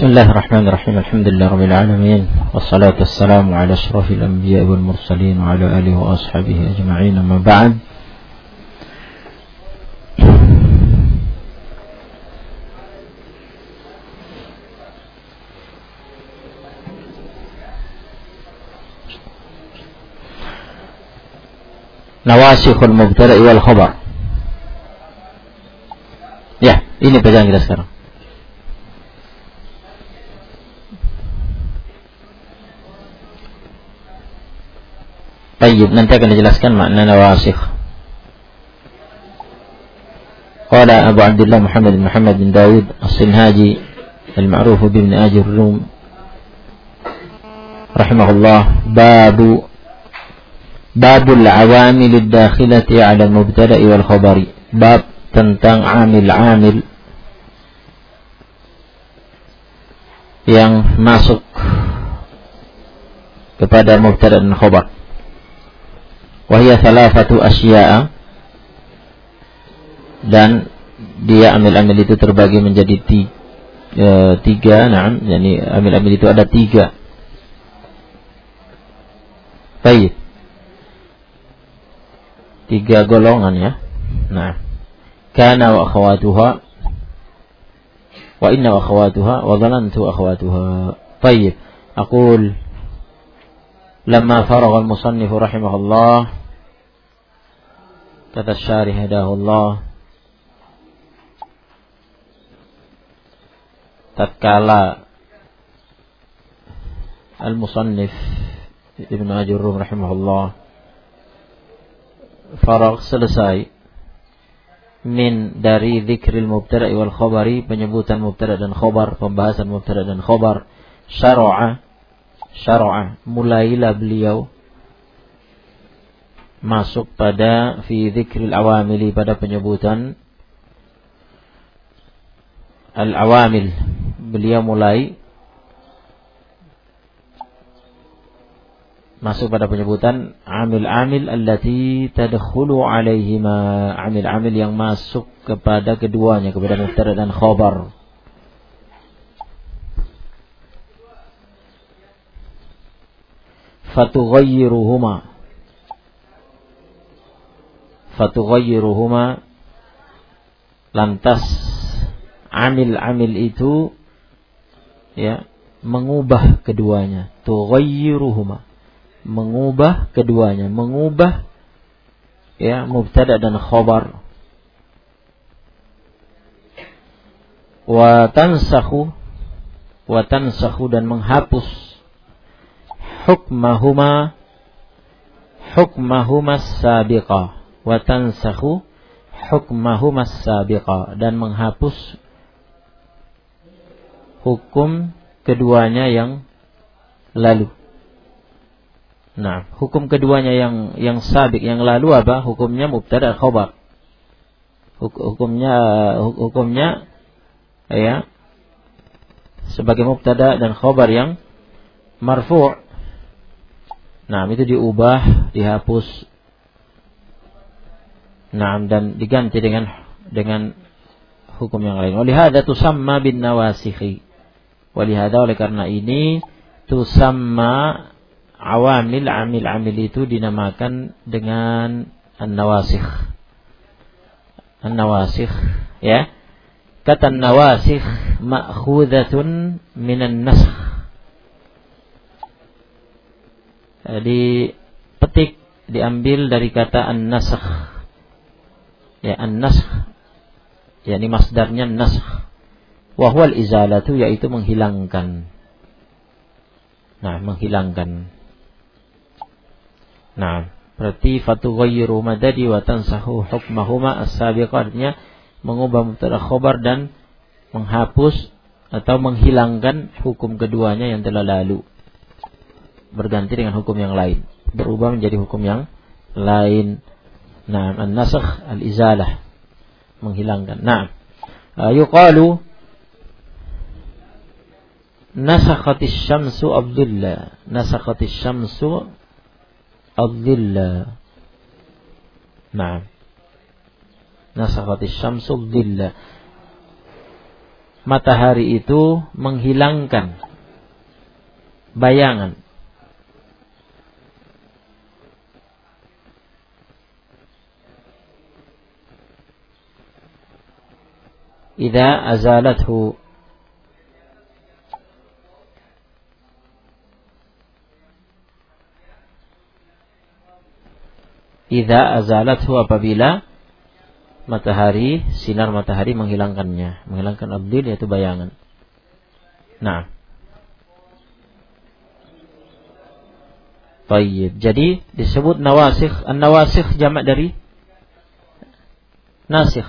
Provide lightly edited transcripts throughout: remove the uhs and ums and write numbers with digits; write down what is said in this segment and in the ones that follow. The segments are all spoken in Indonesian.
Bismillahirrahmanirrahim. Alhamdulillahirrabbilalamin. Wassalatu wassalamu ala asyrafil anbiya wal mursalin wa ala alihi wa ashabihi ajma'in. Amma ba'd. Nawasikhul mubtada'i wal khabar. Ya, ini pelajaran kita sekarang. Baik, nanti akan dijelaskan makna nawasikh. Qala Abu Abdullah Muhammad bin Dawud As-Sinhaji al-ma'ruf bi Ibn Ajir Rum rahimahullah, babul awamil ad-dakhilati 'ala al-mubtada'i wal khabari. Bab tentang amil-amil yang masuk kepada mubtada' dan khabar. Wahia thalathatu asya'a, dan dia amil-amil itu terbagi menjadi tiga. Yani amil-amil itu ada tiga. Baik, tiga golongan ya. Nah, kana wa akhawatuha, wa inna wa akhawatuha, wa dhanantu akhawatuha. Baik, aqul lamma faragha al-musannif rahimahullah, kata syarih hadahullah, tatkala al-musannif Ibn Ajurrum rahimahullah faragh, selesai, min dari dzikril mubtada'i wal khabari, penyebutan mubtada' dan khabar, pembahasan mubtada' dan khabar, syara'a, mulailah beliau masuk pada fi dzikril awamili, pada penyebutan al-awamil. Beliau mulai masuk pada penyebutan amil-amil allati tadkhulu alaihima, amil-amil yang masuk kepada keduanya, kepada mubtada dan khabar. Fatughayyiruhuma, lantas amil-amil itu ya mengubah keduanya. Tughayyiruhuma, mengubah keduanya, mengubah ya mubtada dan khabar. Wa tansakhu dan menghapus hukmahuma as-sabiqah, wa tansakhu hukmahuma as-sabiqah, dan menghapus hukum keduanya yang lalu. Nah, hukum keduanya yang sabiq, yang lalu apa? Hukumnya mubtada khabar. Hukumnya ya sebagai mubtada dan khabar yang marfu'. Nah, itu diubah, dihapus. Nah, dan diganti dengan hukum yang lain. Walihada tusamma bin nawasikhi. Walihada, oleh karena ini, tusamma awamil, amil itu dinamakan dengan an-nawasikh. An-nawasikh ya. Kata an-nawasikh ma'khudhatun minan nasakh. Dipetik, diambil dari kata an-nasakh. Ya, an-nasakh yakni masdarnya nasakh. Wa huwa al-izalatu, yaitu menghilangkan. Nah, menghilangkan. Nah, berarti fatughayyiru madadi wa tansahu hukmahuma as-sabiqah, artinya mengubah mubtada khabar dan menghapus atau menghilangkan hukum keduanya yang telah lalu, berganti dengan hukum yang lain, berubah menjadi hukum yang lain. Nah, an-nasakh al-izalah, menghilangkan. Nah, yuqalu nasakhatis syamsu ad-dhilla, nasakhatis syamsu ad-dhilla. Nah, nasakhatis syamsu ad-dhilla, matahari itu menghilangkan bayangan. Idza azalathu, apabila matahari, sinar matahari menghilangkannya, menghilangkan ad-dhil yaitu bayangan. Nah, baik. Jadi disebut nawasikh. An-nawasikh jamak dari nasikh.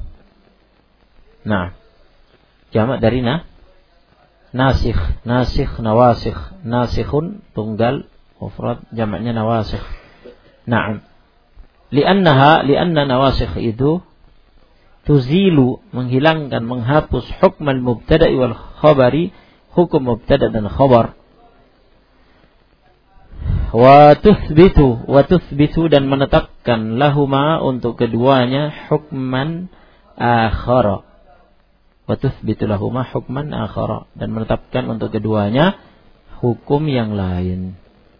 Nah, jamak dari nasikh, nawasikh. Nasikhun tunggal, mufrad jamaknya nawasikh. Naam. Lianna nawasikh itu tuzilu, menghilangkan, menghapus hukmal mubtada'i wal khabari, hukum mubtada' dan khabar. Wa tuthbitu dan menetapkan lahuma untuk keduanya hukman akhara. Wa tuthbitu lahuma hukman akhara, dan menetapkan untuk keduanya hukum yang lain.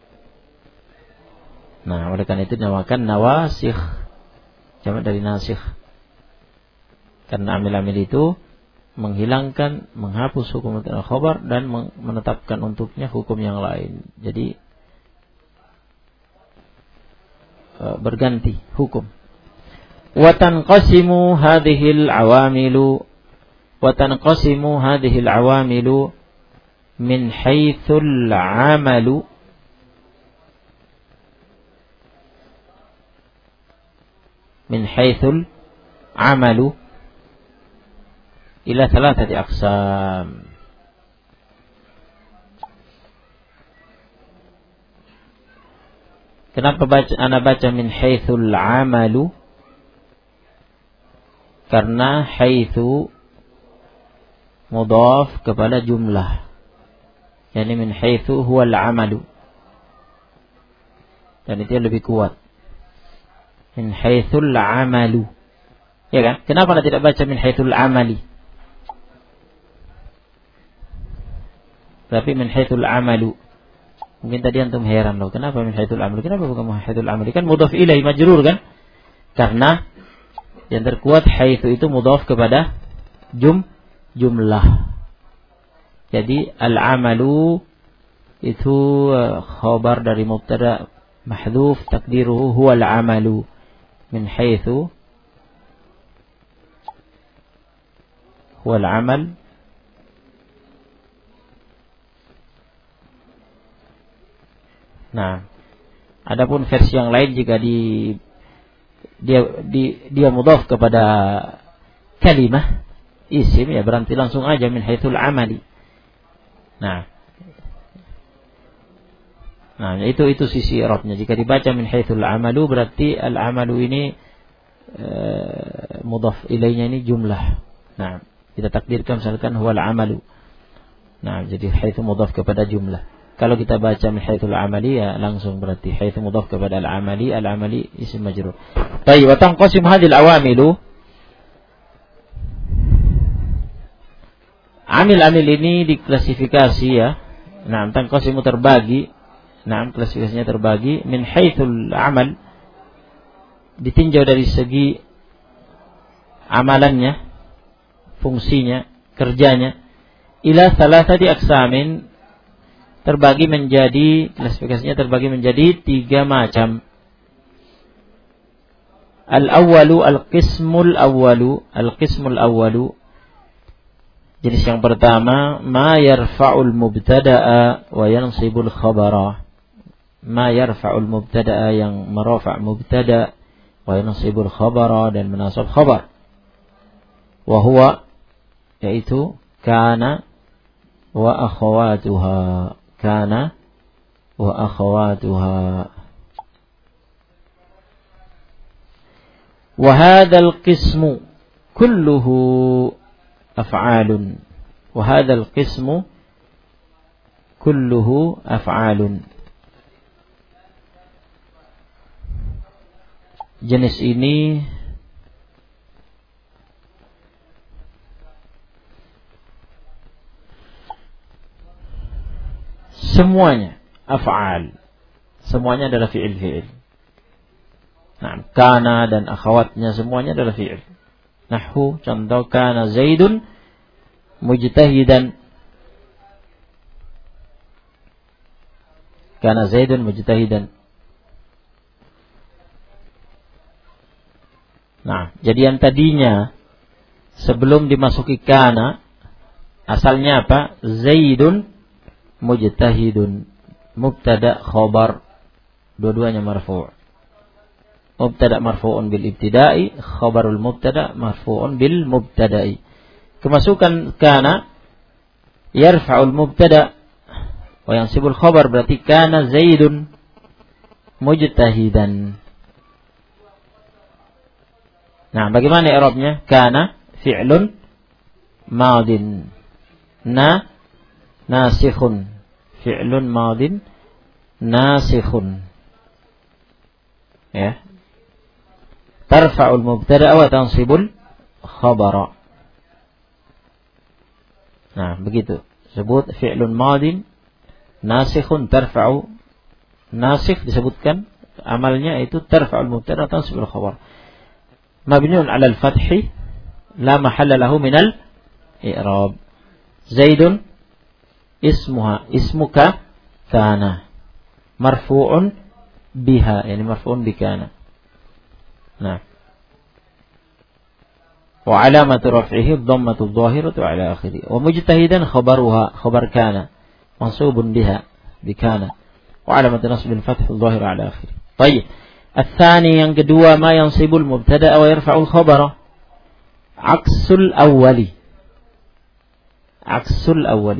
Nah, oleh karena itu dinamakan nawasikh, jamak dari nasikh. Karena amil-amil itu menghilangkan, menghapus hukum al-khabar dan menetapkan untuknya hukum yang lain. Jadi berganti hukum. Wa tanqasimu hadhil awamilu min haitsul amalu ila thalathati aqsam. Kenapa ana baca min haitsul amalu? Karena haitsu mudhaf kepada jumlah. Yani min haitsu huwal amalu. Dan itu lebih kuat. Min haitsul amalu. Ya kan? Kenapa anda tidak baca min haitsul amali? Tapi min haitsul amalu. Mungkin tadi antum heran loh, kenapa min haitsul amali? Kenapa bukan min haitsul amali? Kan mudhaf ilaih majrur kan? Karena yang terkuat haitsu itu mudhaf kepada jumlah. Jadi al-amalu itu khabar dari mubtada mahdhuf takdiruhu huwa al-amalu min haitsu huwa al-amal. Nah, adapun versi yang lain jika dia mudhaf kepada kalimah isim, ya berarti langsung aja min haitsul amali. Nah, itu sisi i'rabnya. Jika dibaca min haitsul amalu berarti al-amalu ini mudhaf ilainya ini jumlah. Nah, kita takdirkan misalkan huwal amalu. Nah, jadi haitsu mudhaf kepada jumlah. Kalau kita baca min haitsul amali, ya langsung berarti haitsu mudhaf kepada al-amali isim majrur. Baik, wa tanqasim hadhil awamilu. Amil-amil ini diklasifikasi ya. Nah, tanqasimu terbagi. Nah, klasifikasinya terbagi min haitsul amal, ditinjau dari segi amalannya, fungsinya, kerjanya, ila thalathati aqsamin, klasifikasinya terbagi menjadi 3 macam. Al-awwalu al-qismul awwalu. Jenis yang pertama, ma yarfa'ul mubtada'a wa yansibul khabara. Ma yarfa'ul mubtada'a, yang merafa' mubtada', wa yansibul khabara, dan menasab khabar. Wa huwa, yaitu kana wa akhawatuha. Kana wa akhawatuha. Wa hadzal qismu kulluhu af'alun. Wa hadzal qismu kulluhu af'alun. Jenis ini semuanya af'al. Semuanya adalah fi'il. Nah, kana dan akhawatnya semuanya adalah fi'il. Nahwu contoh kana Zaidun mujtahidan. Kana Zaidun mujtahidan. Nah, jadi yang tadinya sebelum dimasuki kana asalnya apa? Zaidun mujtahidun. Mubtada khabar, dua-duanya marfu'. Mubtada marfu'un bil ibtida'i, khabarul mubtada marfu'un bil mubtada'i. Kemasukan kana yarfa'ul mubtada wa yansibul khabar, berarti kana Zaidun mujtahidan. Nah, bagaimana i'rabnya? Kana fi'lun madin. Nasikhun. Fi'lun madin nasikhun. Ya. Tarfa'ul mubtada'a wa tansibul khabara. Nah, begitu. Sebut fi'lun madin nasikhun tarfa'u. Nasikh disebutkan amalnya itu tarfa'ul mubtada'a wa tansibul khabar. Mabniun 'ala al-fathi la mahalla lahu min al-i'rab. Zaidun ismuka kana marfu'un biha, yani marfu'un bikana. Nah, wa 'alamatu raf'ihi dhammatu adh-dhahiratu 'ala akhirih. Wa mujtahidan khabaruha, khabar kana mansubun biha bikana. Wa 'alamatu nasbil fath adh-dhahir 'ala akhirih. Baik. الثاني yang kedua ma yansibul mubtada' wa yarfa'ul khabara. Aksul awwali. Aksul awwali.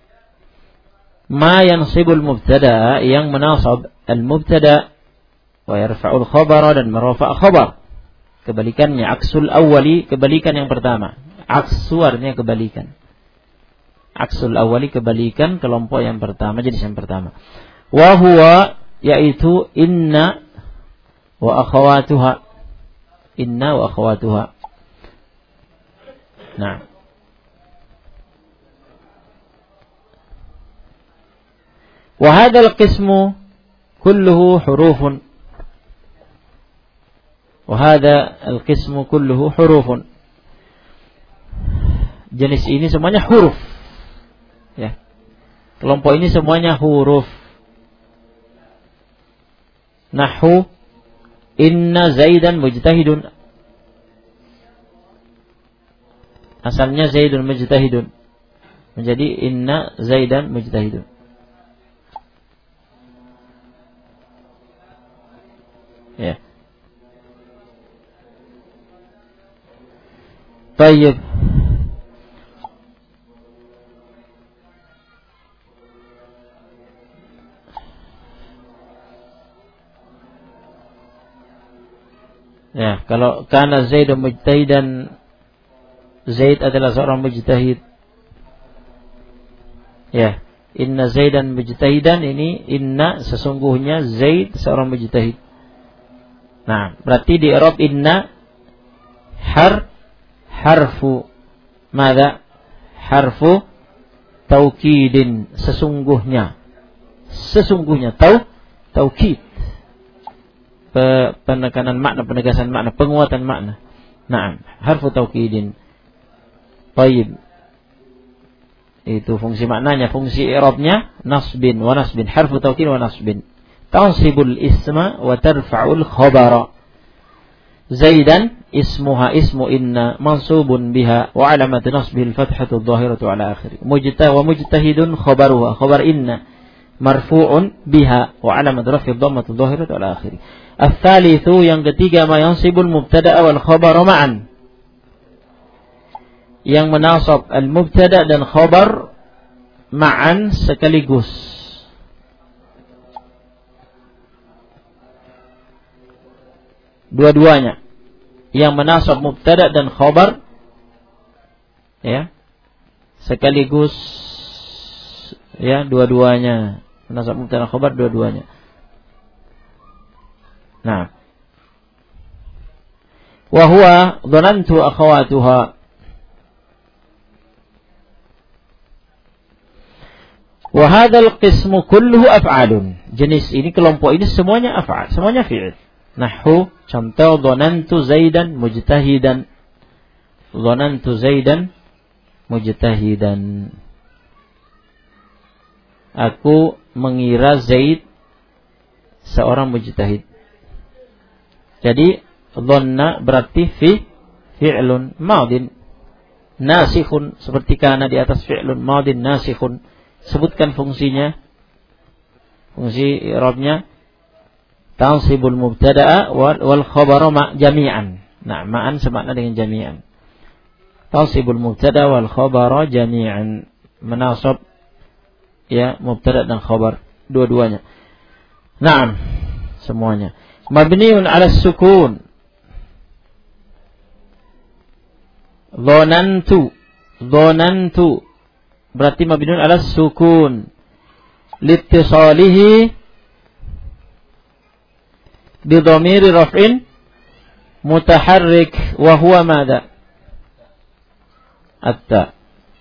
Ma yansibul mubtada' yang menasab al-mubtada' wa yarfa'ul khabara dan merafa' khabar. Kebalikannya aksul awwali, kebalikan yang pertama. Aksu artinya kebalikan. Aksul awwali kebalikan kelompok yang pertama, jenis yang pertama. Wa huwa yaitu inna wa akhawatuha. Inna wa akhawatuha. Nah. Wa hadzal qismu kulluhu hurufun. Wa hadzal qismu kulluhu hurufun. Jenis ini semuanya huruf. Ya. Kelompok ini semuanya huruf. Nahwu inna Zaidan mujtahidun. Asalnya Zaidun mujtahidun menjadi inna Zaidan mujtahidun. Ya. Baik. Ya, kalau kana Zaidun mujtahidan, Zaid adalah seorang mujtahid. Ya, inna Zaidan mujtahidan, ini inna sesungguhnya Zaid seorang mujtahid. Nah, berarti di i'rab inna harfu mada? Harfu taukidin, sesungguhnya. Sesungguhnya taukid. Penekanan makna, penegasan makna, penguatan makna. Naam, harfu taukidin. Baik. Itu fungsi maknanya, fungsi i'rabnya nasbin wa nasbin, harfu taukid wa nasbin. Tansibul isma wa tarfa'ul khabara. Zaidan ismuha ismu inna mansubun biha wa 'alamatu nasbihi al-fathatu adh-dhahiratu 'ala akhirih. Mujtahidun khabaruha, khabar inna marfu'un biha wa 'alamatu raf'i dhammatu adh-dhahiratu 'ala akhirih. Ats-tsalitsu yang ketiga ma yansibul mubtada' wal khabar ma'an. Yang menasab al-mubtada' dan khabar ma'an sekaligus. Dua-duanya. Yang menasab mubtada' dan khabar ya sekaligus, ya, dua-duanya. Menasab mubtada' dan khabar dua-duanya. Nah, wa huwa dhanantu akhawatuha. Wa hadzal qismu kulluhu af'alun. Jenis ini, kelompok ini semuanya af'al, semuanya fi'il. Nahwu contoh dhanantu Zaidan mujtahidan. Dhanantu Zaidan mujtahidan. Aku mengira Zaid seorang mujtahid. Jadi dhanna berarti fi'lun madin nasikhun, seperti kana di atas fi'lun madin nasikhun. Sebutkan fungsinya. Fungsi i'rabnya tansibul mubtada'a wal khabara jami'an. Nah, ma'an semakna dengan jami'an. Tansibul mubtada' wal khabara jami'an, menasab ya mubtada' dan khabar dua-duanya. Naam, semuanya. Mabniun 'ala sukun. Dhanantu berarti mabniun 'ala sukun liittisalihi bi dhamiri raf'in mutaharrik wa huwa madha? At-ta.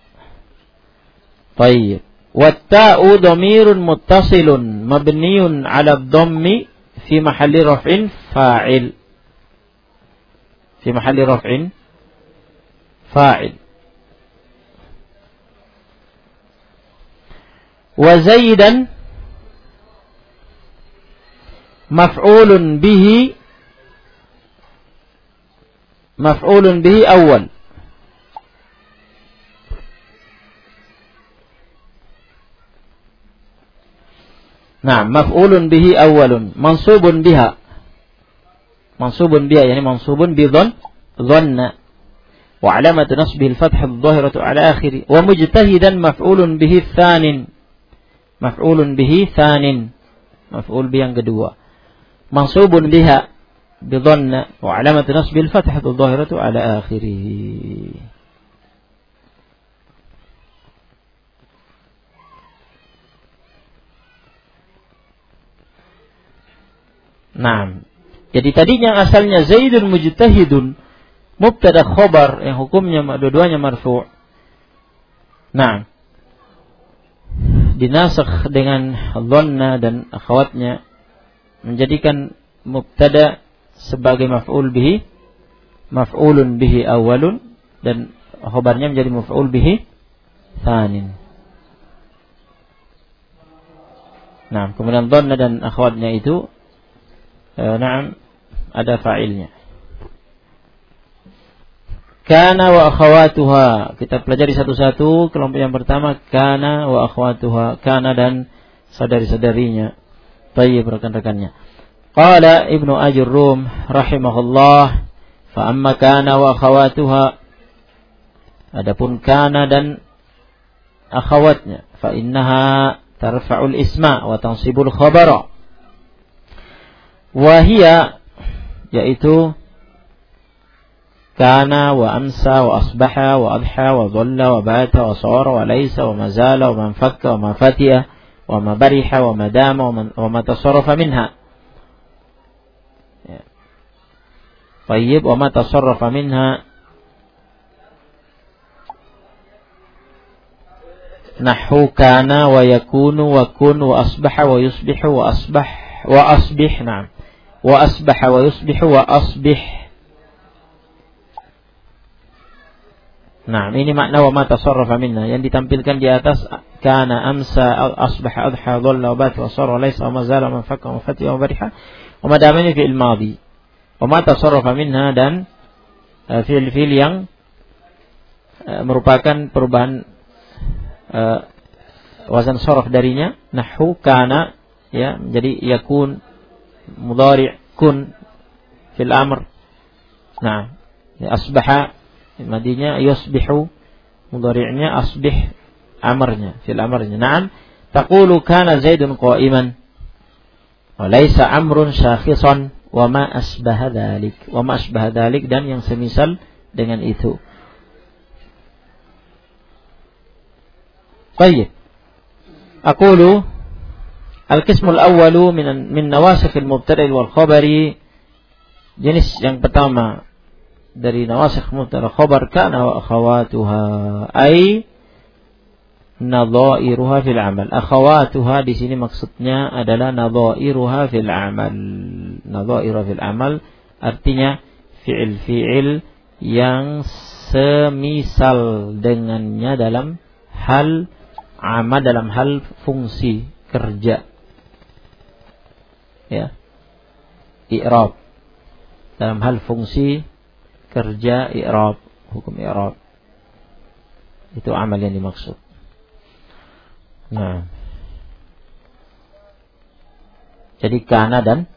Tayyib. Wat-ta'u dhamirun muttasilun mabniun 'ala ad-dhammi fi mahalli raf'in fa'il. Fi mahalli raf'in fa'il. Wa Zaidan maf'ulun bihi awal. Nah, maf'ulun bihi awalun mansubun biha. Mansubun biha yani mansubun bi dhanna. Wa alamatu nasbihi al-fathah adh-dhahiratu ala akhiri. Wa mujtahidan maf'ulun bihi tsanin. Maf'ulun bihi tsanin. Maf'ul bi yang kedua. Mansubun biha bi dhanna wa alamatu nasbihi al-fathah adh-dhahiratu ala akhiri. Nah, jadi tadinya asalnya Zaidun mujtahidun mubtada khabar yang hukumnya dua-duanya marfu'. Nah, dinasakh dengan dhanna dan akhwatnya menjadikan mubtada sebagai maf'ulun bihi awalun dan khabarnya menjadi maf'ul bihi tsanin. Nah, kemudian dhanna dan akhwatnya itu ada fa'ilnya. Kana wa akhawatuha. Kita pelajari satu-satu. Kelompok yang pertama kana wa akhawatuha. Kana dan saudari-saudarinya. Tayyib, rekan-rekannya. Qala Ibnu Ajurrum rahimahullah, fa amma kana wa akhawatuha. Adapun kana dan akhawatnya, fa innaha tarfa'ul isma wa tansibul khabara. Wahia yaitu kana wa amsa wa asbaha wa adha wa dhalla wa bata wa sara wa laysa wa mazala wa man fakka wa ma fatiya wa ma bariha wa ma dama wa ma tasarrafa minha. Tayyib, wa ma tasarrafa minha nahwu kana wa yakunu wa kun wa asbaha wa yusbihu wa asbih. Na'am. Wa asbaha wa yusbihu wa asbih. Nah, ini makna wa ma tasarrafa minna yang ditampilkan di atas. Kana, amsa, asbaha, adha, dhalla, bata, wa sara, laysa, wa mazala, wa fakka, wa fatiha, wa bariha, wa madamani fi'il madhi. Wa ma tasarrafa minna dan fi'il yang merupakan perubahan wazan saraf darinya. Nahwu kana ya menjadi yakun mudhari' kun fil amr. Nah, ya, asbaha madinya yusbihu, mudhari'nya asbih, amrnya fil amrnya. Naam, taqulu kana Zaidun qa'iman wa laysa amrun syakhisan wa ma asbaha dzalik dan yang semisal dengan itu. Baik. Aqulu al-qismul awwalu min nawasikh al-mubtada' wal khabari. Jenis yang pertama dari nawasikh mubtada' khabar kana wa akhawatuha, ay nadhairuha fil amal. Akhawatuha di sini maksudnya adalah nadhairuha fil amal. Nadhairuha fil amal artinya fi'il-fi'il yang semisal dengannya dalam hal amal, dalam hal fungsi kerja. Ya. I'rab. Dalam hal fungsi kerja i'rab, hukum i'rab. Itu amal yang dimaksud. Nah. Jadi kana dan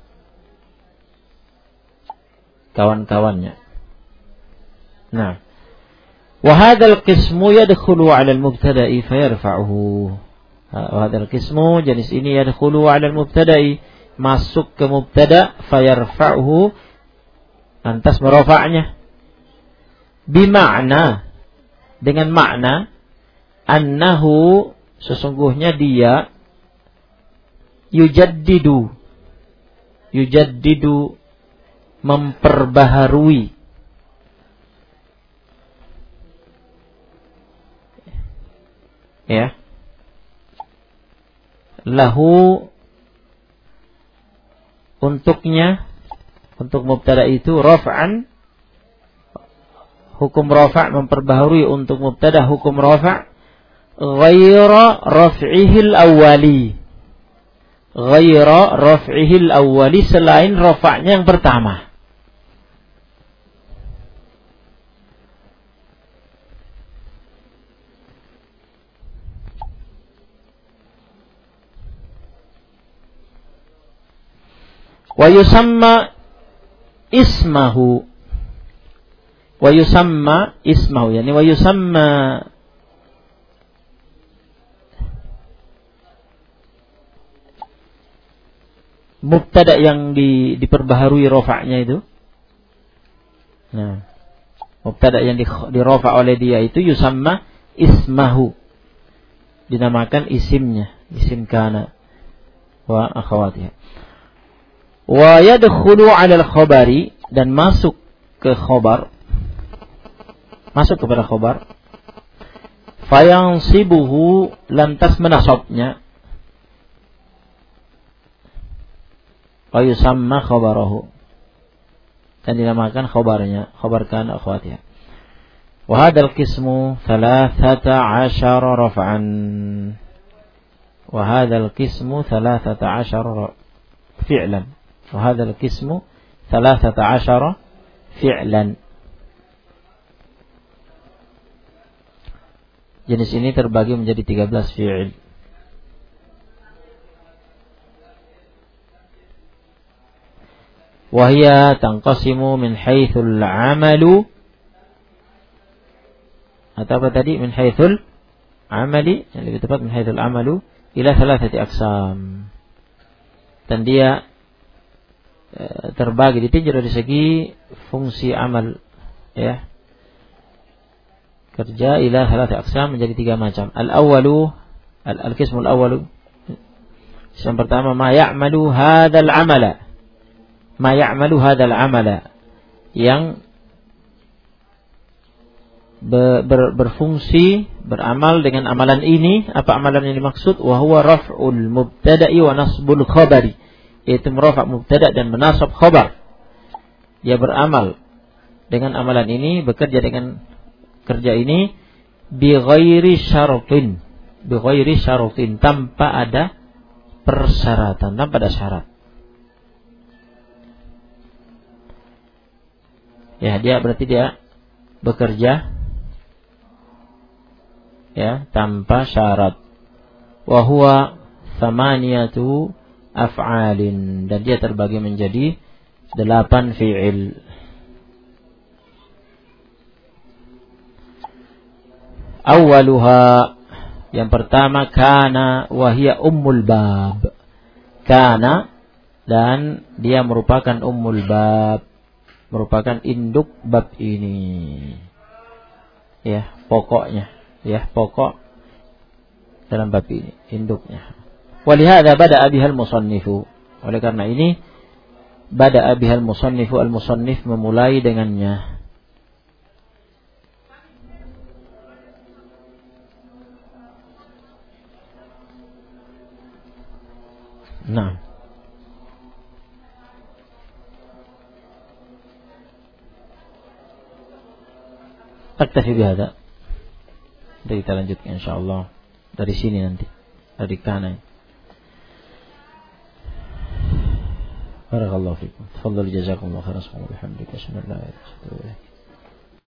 kawan-kawannya. Nah. Wa hadzal qismu yadkhulu 'ala al-mubtada'i fayarfa'uhu. Wa hadzal qismu, jenis ini yadkhulu 'ala al-mubtada'i, masuk ke mubtada, fayarfa'uhu, lantas merofa'nya. Bima'na, dengan makna annahu, sesungguhnya dia yujaddidu memperbaharui, ya, lahu, untuknya, untuk mubtada itu raf'an, hukum rafa', memperbaharui untuk mubtada hukum rafa', ghaira raf'ihil awwali, ghaira raf'ihil awwali, selain rafa'nya yang pertama. Wa yusamma ismahu, wa yusamma ismahu, yani wa yusamma mubtada yang diperbaharui rafa'nya itu. Nah, mubtada yang dirofa' oleh dia itu yusamma ismahu, dinamakan isimnya, isim kana wa akhawatiha. Wa yadkhulu 'ala al-khabari, dan masuk ke khabar, masuk kepada khabar, fayansibuhu, lantas menasabnya, wa yusamma khabarahu, dan dinamakan khabarnya, khabar kana akhwatiha. Wa hadzal qismu 13 raf'an, wa hadzal qismu 13 fi'lan, wa hadzal qismu 13 fi'lan. Jenis ini terbagi menjadi 13 fi'il. Wa hiya tanqasimu min haitsul 'amalu, atau apa tadi, min haitsul 'amali, yang lebih tepat min haitsul 'amalu, ila 3 aqsam. Dan dia terbagi, ditinjau dari segi fungsi amal, ya, kerja, ila 3 aqsam, menjadi 3 macam. Al-awwalu, al-qismul awwalu, yang pertama, ma ya'malu hadzal amala, ma ya'malu hadzal amala, yang berfungsi, beramal dengan amalan ini. Apa amalan yang dimaksud? Wa huwa raf'ul mubtada'i wa nasbul khabari, yaitu merafa' mubtada' dan menasab khabar. Dia beramal dengan amalan ini, bekerja dengan kerja ini, bi ghairi syaratin, tanpa ada persyaratan, tanpa ada syarat. Ya, dia berarti dia bekerja, ya, tanpa syarat. Wa huwa 8 af'alin, dan dia terbagi menjadi 8 fi'il. Awwaluha, yang pertama, kana wa hiya ummul bab. Kana, dan dia merupakan ummul bab, merupakan induk bab ini. Ya, pokoknya, ya, pokok dalam bab ini, induknya. Walihada bada'a bihal musannifu, oleh karena ini bada'a bihal musannifu, al-musannif memulai dengannya. Nah. Taktafi bihada. Nanti kita lanjutkan insyaallah dari sini nanti, dari kanan. Barakallahu fikum. Tafadhal jazakumullahu khairan. Subhanallah. Alhamdulillah.